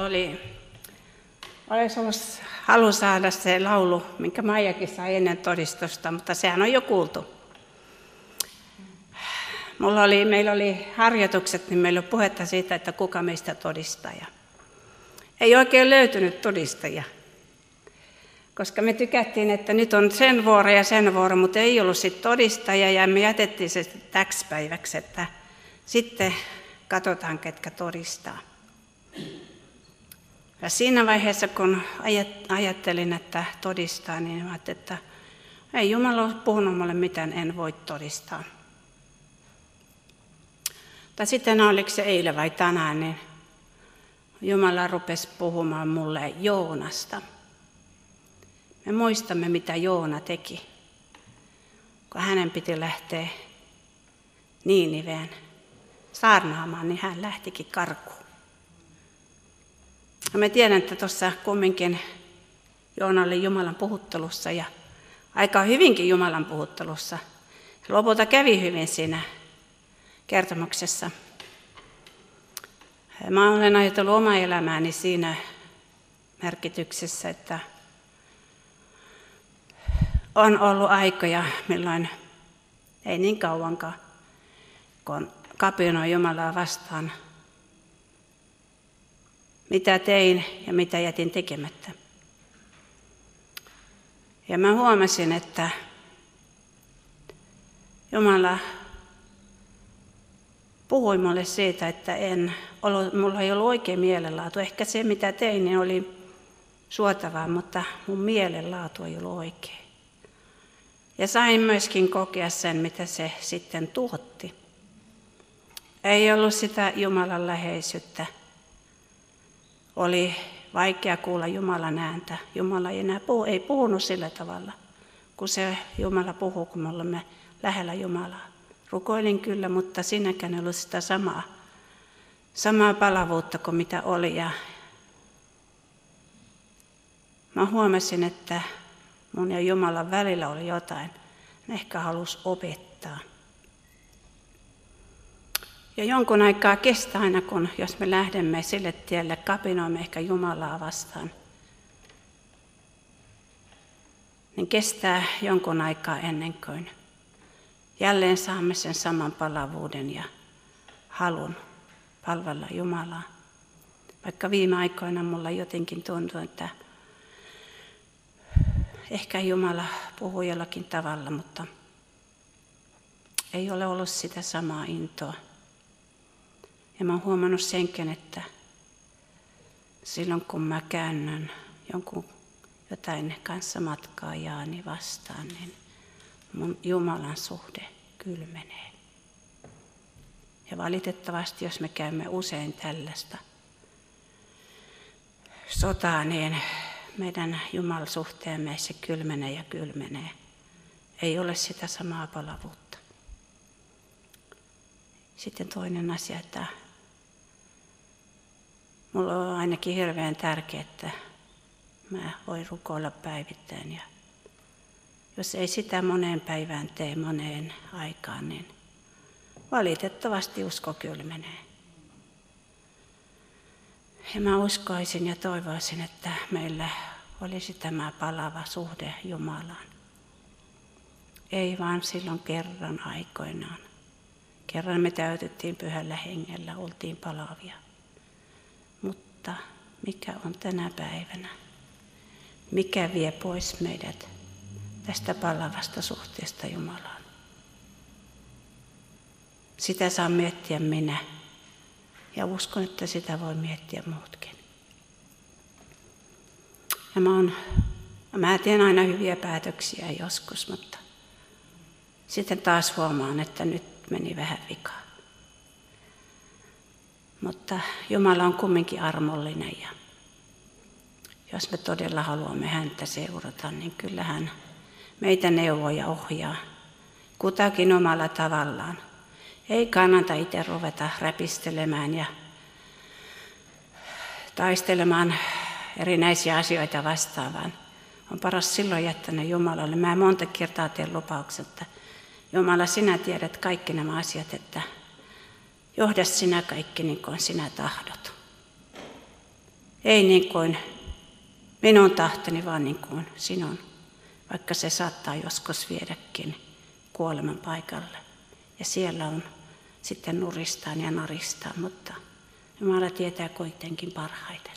olisi ollut halu saada se laulu, minkä Maijakin sai ennen todistusta, mutta sehän on jo kuultu. Meillä oli harjoitukset, niin meillä oli puhetta siitä, että kuka meistä todistaja. Ei oikein löytynyt todistajia, koska me tykättiin, että nyt on sen vuoro, mutta ei ollut sitten todistajia ja me jätettiin se täksi päiväksi, että sitten katsotaan, ketkä todistaa. Ja siinä vaiheessa, kun ajattelin, että todistaa, niin ajattelin, että ei Jumala ole puhunut mulle mitään, en voi todistaa. Tai sitten oliko se eilen vai tänään, niin Jumala rupesi puhumaan mulle Joonasta. Me muistamme, mitä Joona teki, kun hänen piti lähteä Niiniveen saarnaamaan, niin hän lähtikin karkuun. Ja me tiedän, että tuossa kumminkin Joona oli Jumalan puhuttelussa ja aika hyvinkin Jumalan puhuttelussa. Lopulta kävi hyvin siinä kertomuksessa. Mä olen ajatellut omaa elämääni siinä merkityksessä, että on ollut aikoja, milloin ei niin kauankaan, kun kapinoin Jumalaa vastaan, mitä tein ja mitä jätin tekemättä. Ja mä huomasin, että Jumala puhui mulle siitä, että mulla ei ollut oikein mielenlaatu. Ehkä se, mitä tein, niin oli suotavaa, mutta mun mielenlaatu ei ollut oikein. Ja sain myöskin kokea sen, mitä se sitten tuotti. Ei ollut sitä Jumalan läheisyyttä. Oli vaikea kuulla Jumalan ääntä. Jumala ei puhunut sillä tavalla, kun se Jumala puhuu, kun me olemme lähellä Jumalaa. Rukoilin kyllä, mutta siinäkään ei ollut sitä samaa palavuutta kuin mitä oli. Ja mä huomasin, että mun ja Jumalan välillä oli jotain. Hän ehkä halusi opettaa. Ja jonkun aikaa kestää aina, jos me lähdemme sille tielle, kapinoimme ehkä Jumalaa vastaan. Niin kestää jonkun aikaa ennen kuin jälleen saamme sen saman palavuuden ja halun palvella Jumalaa. Vaikka viime aikoina mulla jotenkin tuntuu, että ehkä Jumala puhuu jollakin tavalla, mutta ei ole ollut sitä samaa intoa. Ja mä oon huomannut senkin, että silloin kun mä käännän jotain kanssa matkaajaani vastaan, niin mun Jumalan suhde kylmenee. Ja valitettavasti, jos me käymme usein tällaista sotaa, niin meidän Jumalan suhteemme se kylmenee ja kylmenee. Ei ole sitä samaa palavuutta. Sitten toinen asia, että mulla on ainakin hirveän tärkeää, että mä voin rukoilla päivittäin. Ja jos ei sitä moneen päivään tee moneen aikaan, niin valitettavasti usko kylmenee. Ja mä uskoisin ja toivoisin, että meillä olisi tämä palava suhde Jumalaan. Ei vaan silloin kerran aikoinaan. Kerran me täytettiin Pyhällä Hengellä, oltiin palavia. Mutta mikä on tänä päivänä? Mikä vie pois meidät tästä palavasta suhteesta Jumalaan? Sitä saa miettiä minä. Ja uskon, että sitä voi miettiä muutkin. Ja mä teen aina hyviä päätöksiä joskus, mutta sitten taas huomaan, että nyt meni vähän vikaa. Mutta Jumala on kumminkin armollinen ja jos me todella haluamme häntä seurata, niin kyllä hän meitä neuvoo ja ohjaa kutakin omalla tavallaan. Ei kannata itse ruveta räpistelemään ja taistelemaan erinäisiä asioita vastaan, vaan on paras silloin jättää ne Jumalalle. Mä monta kertaa teen lupauksen, että Jumala, sinä tiedät kaikki nämä asiat, että johda sinä kaikki niin kuin sinä tahdot. Ei niin kuin minun tahtoni, vaan niin kuin sinun, vaikka se saattaa joskus viedäkin kuoleman paikalle. Ja siellä on sitten nuristaan ja naristaan, mutta Jumala tietää kuitenkin parhaiten.